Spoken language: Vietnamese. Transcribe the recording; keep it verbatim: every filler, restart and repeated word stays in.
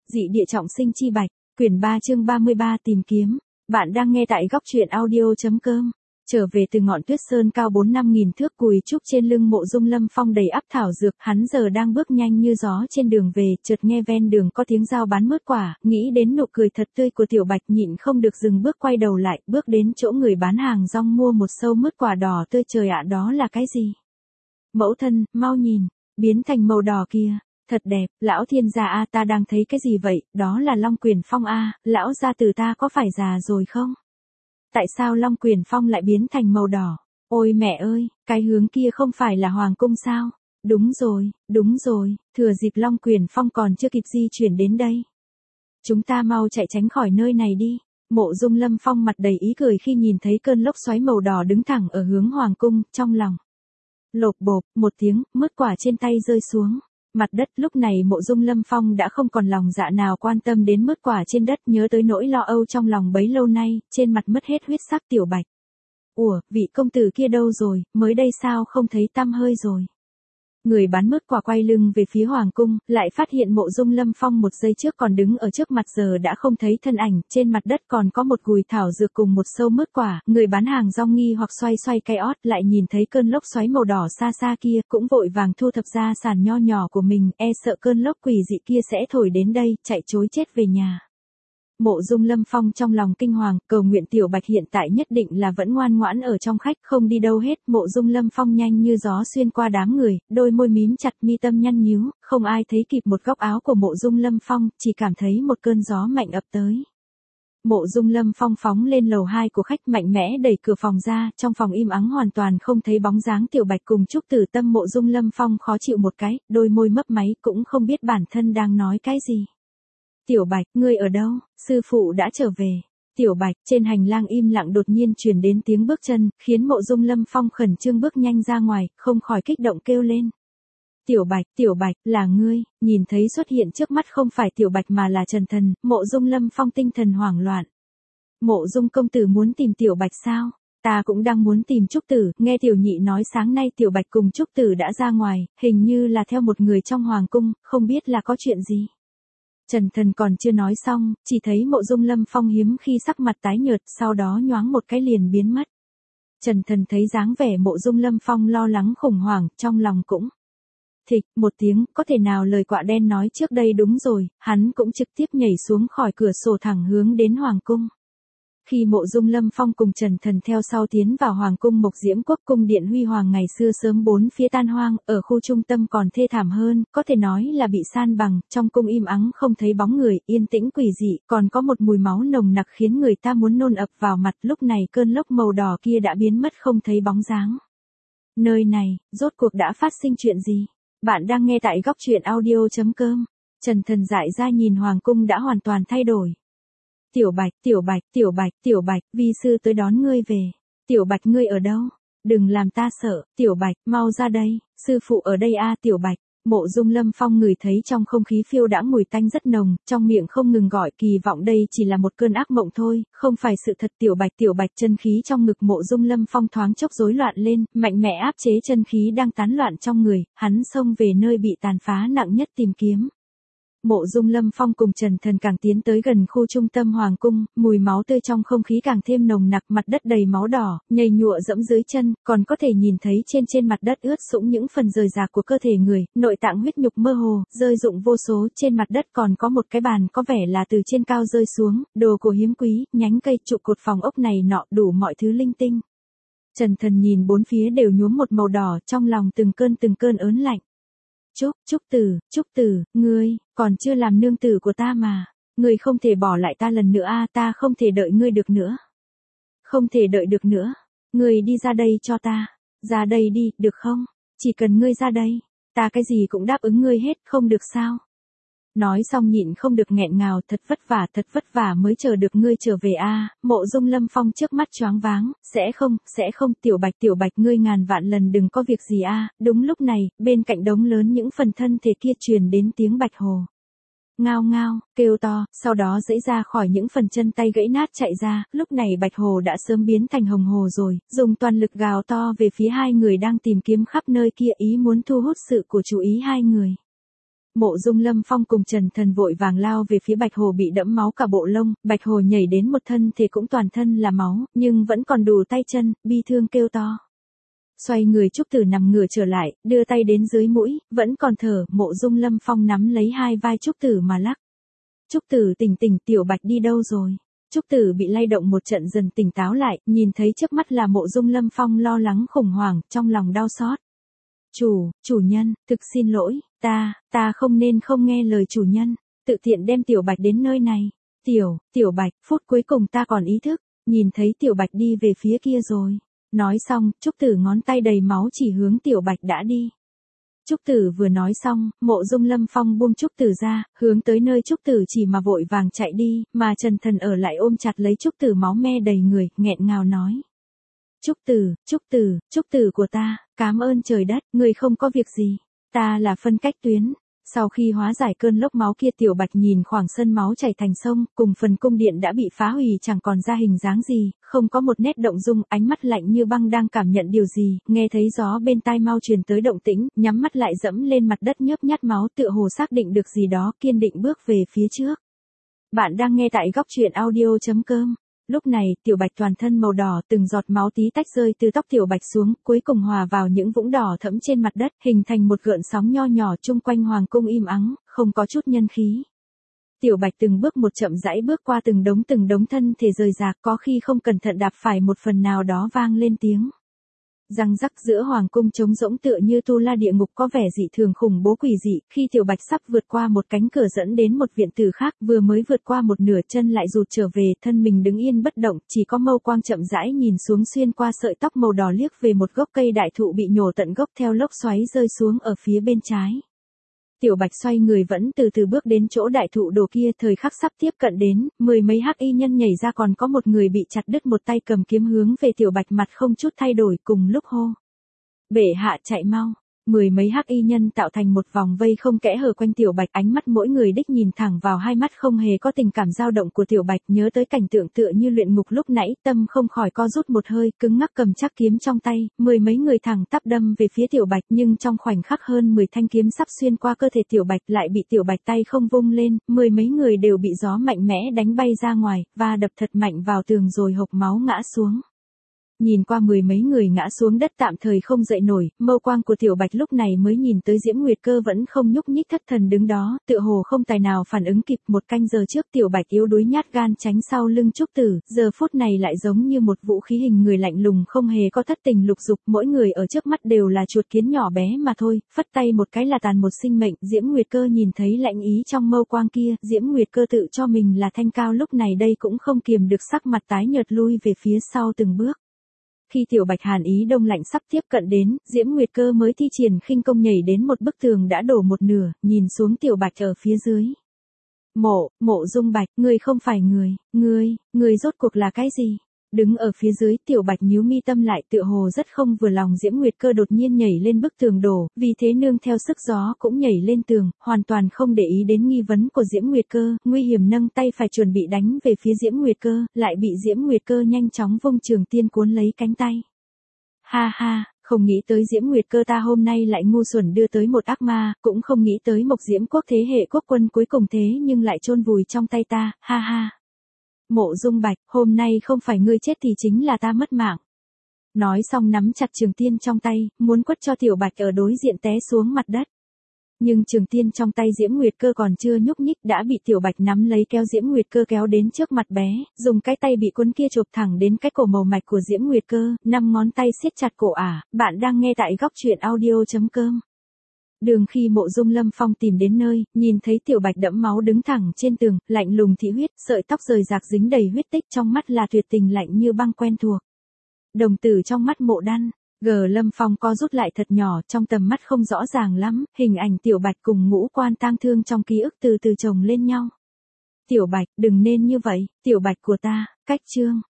Dị địa trọng sinh chi bạch, quyển ba chương ba mươi ba tìm kiếm. Bạn đang nghe tại góc truyện audio.com. Trở về từ ngọn tuyết sơn cao bốn năm nghìn thước cùi trúc trên lưng Mộ Dung Lâm Phong đầy ắp thảo dược, hắn giờ đang bước nhanh như gió trên đường về, chợt nghe ven đường có tiếng dao bán mứt quả, nghĩ đến nụ cười thật tươi của Tiểu Bạch nhịn không được dừng bước quay đầu lại, bước đến chỗ người bán hàng rong mua một sâu mứt quả đỏ tươi. Trời ạ, đó là cái gì? Mẫu thân, mau nhìn, biến thành màu đỏ kia. Thật đẹp, lão thiên gia a, ta đang thấy cái gì vậy? Đó là Long Quyền Phong a, lão gia tử ta có phải già rồi không? Tại sao Long Quyền Phong lại biến thành màu đỏ? Ôi mẹ ơi, cái hướng kia không phải là hoàng cung sao? Đúng rồi, đúng rồi, thừa dịp Long Quyền Phong còn chưa kịp di chuyển đến đây. Chúng ta mau chạy tránh khỏi nơi này đi. Mộ Dung Lâm Phong mặt đầy ý cười khi nhìn thấy cơn lốc xoáy màu đỏ đứng thẳng ở hướng hoàng cung, trong lòng lộp bộp, một tiếng, mứt quả trên tay rơi xuống. Mặt đất. Lúc này Mộ Dung Lâm Phong đã không còn lòng dạ nào quan tâm đến mứt quả trên đất, nhớ tới nỗi lo âu trong lòng bấy lâu nay, trên mặt mất hết huyết sắc. Tiểu Bạch, ủa, vị công tử kia đâu rồi, mới đây sao không thấy tăm hơi rồi? Người bán mứt quả quay lưng về phía hoàng cung, lại phát hiện Mộ Dung Lâm Phong một giây trước còn đứng ở trước mặt giờ đã không thấy thân ảnh, trên mặt đất còn có một gùi thảo dược cùng một sâu mứt quả. Người bán hàng rong nghi hoặc xoay xoay cây ót, lại nhìn thấy cơn lốc xoáy màu đỏ xa xa kia, cũng vội vàng thu thập gia sản nho nhỏ của mình, e sợ cơn lốc quỷ dị kia sẽ thổi đến đây, chạy trối chết về nhà. Mộ Dung Lâm Phong trong lòng kinh hoàng, cầu nguyện Tiểu Bạch hiện tại nhất định là vẫn ngoan ngoãn ở trong khách, không đi đâu hết. Mộ Dung Lâm Phong nhanh như gió xuyên qua đám người, đôi môi mím chặt, mi tâm nhăn nhíu, không ai thấy kịp một góc áo của Mộ Dung Lâm Phong, chỉ cảm thấy một cơn gió mạnh ập tới. Mộ Dung Lâm Phong phóng lên lầu hai của khách, mạnh mẽ đẩy cửa phòng ra, trong phòng im ắng hoàn toàn không thấy bóng dáng Tiểu Bạch cùng Trúc Tử Tâm. Mộ Dung Lâm Phong khó chịu một cái, đôi môi mấp máy, cũng không biết bản thân đang nói cái gì. Tiểu Bạch, ngươi ở đâu? Sư phụ đã trở về. Tiểu Bạch, trên hành lang im lặng đột nhiên truyền đến tiếng bước chân, khiến Mộ Dung Lâm Phong khẩn trương bước nhanh ra ngoài, không khỏi kích động kêu lên. Tiểu Bạch, Tiểu Bạch, là ngươi. Nhìn thấy xuất hiện trước mắt không phải Tiểu Bạch mà là Trần Thần, Mộ Dung Lâm Phong tinh thần hoảng loạn. Mộ Dung công tử muốn tìm Tiểu Bạch sao? Ta cũng đang muốn tìm Trúc Tử, nghe Tiểu Nhị nói sáng nay Tiểu Bạch cùng Trúc Tử đã ra ngoài, hình như là theo một người trong hoàng cung, không biết là có chuyện gì. Trần Thần còn chưa nói xong, chỉ thấy Mộ Dung Lâm Phong hiếm khi sắc mặt tái nhợt, sau đó nhoáng một cái liền biến mất. Trần Thần thấy dáng vẻ Mộ Dung Lâm Phong lo lắng khủng hoảng, trong lòng cũng thịch một tiếng, có thể nào lời quạ đen nói trước đây đúng rồi, hắn cũng trực tiếp nhảy xuống khỏi cửa sổ thẳng hướng đến hoàng cung. Khi Mộ Dung Lâm Phong cùng Trần Thần theo sau tiến vào hoàng cung Mộc Diễm Quốc, cung điện huy hoàng ngày xưa sớm bốn phía tan hoang, ở khu trung tâm còn thê thảm hơn, có thể nói là bị san bằng, trong cung im ắng không thấy bóng người, yên tĩnh quỷ dị, còn có một mùi máu nồng nặc khiến người ta muốn nôn ập vào mặt. Lúc này cơn lốc màu đỏ kia đã biến mất không thấy bóng dáng. Nơi này, rốt cuộc đã phát sinh chuyện gì? Bạn đang nghe tại góc truyện audio.com. Trần Thần dại ra nhìn hoàng cung đã hoàn toàn thay đổi. Tiểu Bạch, Tiểu Bạch, Tiểu Bạch, Tiểu Bạch, vi sư tới đón ngươi về. Tiểu Bạch, ngươi ở đâu? Đừng làm ta sợ. Tiểu Bạch, mau ra đây. Sư phụ ở đây a. Tiểu Bạch. Mộ Dung Lâm Phong ngửi thấy trong không khí phiêu đãng mùi tanh rất nồng, trong miệng không ngừng gọi, kỳ vọng đây chỉ là một cơn ác mộng thôi, không phải sự thật. Tiểu Bạch, Tiểu Bạch, chân khí trong ngực Mộ Dung Lâm Phong thoáng chốc rối loạn lên, mạnh mẽ áp chế chân khí đang tán loạn trong người, hắn xông về nơi bị tàn phá nặng nhất tìm kiếm. Mộ Dung Lâm Phong cùng Trần Thần càng tiến tới gần khu trung tâm hoàng cung, mùi máu tươi trong không khí càng thêm nồng nặc, mặt đất đầy máu đỏ, nhầy nhụa dẫm dưới chân, còn có thể nhìn thấy trên trên mặt đất ướt sũng những phần rời rạc của cơ thể người, nội tạng huyết nhục mơ hồ, rơi rụng vô số. Trên mặt đất còn có một cái bàn có vẻ là từ trên cao rơi xuống, đồ cổ hiếm quý, nhánh cây, trụ cột phòng ốc này nọ, đủ mọi thứ linh tinh. Trần Thần nhìn bốn phía đều nhuốm một màu đỏ, trong lòng từng cơn từng cơn ớn lạnh. Trúc, Trúc Tử, Trúc Tử, ngươi, còn chưa làm nương tử của ta mà. Ngươi không thể bỏ lại ta lần nữa a, ta không thể đợi ngươi được nữa. Không thể đợi được nữa. Ngươi đi ra đây cho ta. Ra đây đi, được không? Chỉ cần ngươi ra đây, ta cái gì cũng đáp ứng ngươi hết, không được sao? Nói xong nhịn không được nghẹn ngào, thật vất vả, thật vất vả mới chờ được ngươi trở về a. Mộ Dung Lâm Phong trước mắt choáng váng, sẽ không, sẽ không. Tiểu Bạch, Tiểu Bạch, ngươi ngàn vạn lần đừng có việc gì a. Đúng lúc này, bên cạnh đống lớn những phần thân thể kia truyền đến tiếng bạch hồ. Ngao ngao, kêu to, sau đó giãy ra khỏi những phần chân tay gãy nát chạy ra, lúc này bạch hồ đã sớm biến thành hồng hồ rồi, dùng toàn lực gào to về phía hai người đang tìm kiếm khắp nơi kia, ý muốn thu hút sự của chú ý hai người. Mộ Dung Lâm Phong cùng Trần Thần vội vàng lao về phía Bạch Hồ bị đẫm máu cả bộ lông, Bạch Hồ nhảy đến một thân thì cũng toàn thân là máu, nhưng vẫn còn đủ tay chân, bi thương kêu to. Xoay người Trúc Tử nằm ngửa trở lại, đưa tay đến dưới mũi, vẫn còn thở, Mộ Dung Lâm Phong nắm lấy hai vai Trúc Tử mà lắc. Trúc Tử tỉnh tỉnh, Tiểu Bạch đi đâu rồi? Trúc Tử bị lay động một trận dần tỉnh táo lại, nhìn thấy trước mắt là Mộ Dung Lâm Phong lo lắng khủng hoảng, trong lòng đau xót. Chủ, chủ nhân, thực xin lỗi, ta, ta không nên không nghe lời chủ nhân, tự tiện đem Tiểu Bạch đến nơi này. Tiểu, Tiểu Bạch, phút cuối cùng ta còn ý thức, nhìn thấy Tiểu Bạch đi về phía kia rồi. Nói xong, Trúc Tử ngón tay đầy máu chỉ hướng Tiểu Bạch đã đi. Trúc Tử vừa nói xong, Mộ Dung Lâm Phong buông Trúc Tử ra, hướng tới nơi Trúc Tử chỉ mà vội vàng chạy đi, mà Trần Thần ở lại ôm chặt lấy Trúc Tử máu me đầy người, nghẹn ngào nói. Trúc Tử, Trúc Tử, Trúc Tử của ta, cám ơn trời đất, người không có việc gì. Ta là phân cách tuyến. Sau khi hóa giải cơn lốc máu kia Tiểu Bạch nhìn khoảng sân máu chảy thành sông, cùng phần cung điện đã bị phá hủy chẳng còn ra hình dáng gì, không có một nét động dung, ánh mắt lạnh như băng đang cảm nhận điều gì, nghe thấy gió bên tai mau truyền tới động tĩnh, nhắm mắt lại dẫm lên mặt đất nhớp nhát máu tựa hồ xác định được gì đó, kiên định bước về phía trước. Bạn đang nghe tại góc truyện audio chấm com. Lúc này, Tiểu Bạch toàn thân màu đỏ, từng giọt máu tí tách rơi từ tóc Tiểu Bạch xuống, cuối cùng hòa vào những vũng đỏ thẫm trên mặt đất, hình thành một gợn sóng nho nhỏ chung quanh hoàng cung im ắng, không có chút nhân khí. Tiểu Bạch từng bước một chậm rãi bước qua từng đống từng đống thân thể rời rạc, có khi không cẩn thận đạp phải một phần nào đó vang lên tiếng. Răng rắc giữa hoàng cung trống rỗng tựa như tu la địa ngục có vẻ dị thường khủng bố quỷ dị, khi Tiểu Bạch sắp vượt qua một cánh cửa dẫn đến một viện tử khác, vừa mới vượt qua một nửa chân lại rụt trở về, thân mình đứng yên bất động, chỉ có mâu quang chậm rãi nhìn xuống xuyên qua sợi tóc màu đỏ liếc về một gốc cây đại thụ bị nhổ tận gốc theo lốc xoáy rơi xuống ở phía bên trái. Tiểu Bạch xoay người vẫn từ từ bước đến chỗ đại thụ đồ kia, thời khắc sắp tiếp cận đến, mười mấy hắc y nhân nhảy ra, còn có một người bị chặt đứt một tay cầm kiếm hướng về Tiểu Bạch, mặt không chút thay đổi, cùng lúc hô. Bệ hạ chạy mau. Mười mấy hắc y nhân tạo thành một vòng vây không kẽ hở quanh Tiểu Bạch, ánh mắt mỗi người đích nhìn thẳng vào hai mắt không hề có tình cảm dao động của Tiểu Bạch, nhớ tới cảnh tượng tựa như luyện ngục lúc nãy, tâm không khỏi co rút một hơi, cứng ngắc cầm chắc kiếm trong tay, mười mấy người thẳng tắp đâm về phía Tiểu Bạch, nhưng trong khoảnh khắc hơn mười thanh kiếm sắp xuyên qua cơ thể Tiểu Bạch lại bị Tiểu Bạch tay không vung lên, mười mấy người đều bị gió mạnh mẽ đánh bay ra ngoài, và đập thật mạnh vào tường rồi hộc máu ngã xuống. Nhìn qua mười mấy người ngã xuống đất tạm thời không dậy nổi, mâu quang của Tiểu Bạch lúc này mới nhìn tới Diễm Nguyệt Cơ vẫn không nhúc nhích thất thần đứng đó, tựa hồ không tài nào phản ứng kịp. Một canh giờ trước Tiểu Bạch yếu đuối nhát gan tránh sau lưng Trúc Tử, giờ phút này lại giống như một vũ khí hình người lạnh lùng không hề có thất tình lục dục, mỗi người ở trước mắt đều là chuột kiến nhỏ bé mà thôi, phất tay một cái là tàn một sinh mệnh. Diễm Nguyệt Cơ nhìn thấy lạnh ý trong mâu quang kia, Diễm Nguyệt Cơ tự cho mình là thanh cao, lúc này đây cũng không kiềm được sắc mặt tái nhợt lui về phía sau từng bước. Khi Tiểu Bạch hàn ý đông lạnh sắp tiếp cận đến, Diễm Nguyệt Cơ mới thi triển khinh công nhảy đến một bức tường đã đổ một nửa, nhìn xuống Tiểu Bạch ở phía dưới. Mộ, Mộ Dung Bạch, ngươi không phải người, ngươi, ngươi rốt cuộc là cái gì? Đứng ở phía dưới, Tiểu Bạch nhíu mi tâm lại, tựa hồ rất không vừa lòng Diễm Nguyệt Cơ đột nhiên nhảy lên bức tường đổ, vì thế nương theo sức gió cũng nhảy lên tường, hoàn toàn không để ý đến nghi vấn của Diễm Nguyệt Cơ, nguy hiểm nâng tay phải chuẩn bị đánh về phía Diễm Nguyệt Cơ, lại bị Diễm Nguyệt Cơ nhanh chóng vung trường tiên cuốn lấy cánh tay. Ha ha, không nghĩ tới Diễm Nguyệt Cơ ta hôm nay lại ngu xuẩn đưa tới một ác ma, cũng không nghĩ tới Mộc Diễm Quốc thế hệ quốc quân cuối cùng thế nhưng lại chôn vùi trong tay ta, ha ha. Mộ Dung Bạch, hôm nay không phải ngươi chết thì chính là ta mất mạng. Nói xong nắm chặt trường tiên trong tay, muốn quất cho Tiểu Bạch ở đối diện té xuống mặt đất. Nhưng trường tiên trong tay Diễm Nguyệt Cơ còn chưa nhúc nhích đã bị Tiểu Bạch nắm lấy kéo Diễm Nguyệt Cơ kéo đến trước mặt bé, dùng cái tay bị cuốn kia chộp thẳng đến cái cổ màu mạch của Diễm Nguyệt Cơ, năm ngón tay siết chặt cổ ả. Bạn đang nghe tại góc truyện audio chấm com. Đường khi Mộ Dung Lâm Phong tìm đến nơi, nhìn thấy Tiểu Bạch đẫm máu đứng thẳng trên tường, lạnh lùng thị huyết, sợi tóc rời rạc dính đầy huyết tích, trong mắt là tuyệt tình lạnh như băng quen thuộc. Đồng tử trong mắt Mộ Đan, gờ Lâm Phong co rút lại thật nhỏ, trong tầm mắt không rõ ràng lắm, hình ảnh Tiểu Bạch cùng ngũ quan tang thương trong ký ức từ từ chồng lên nhau. Tiểu Bạch, đừng nên như vậy, Tiểu Bạch của ta, cách chương.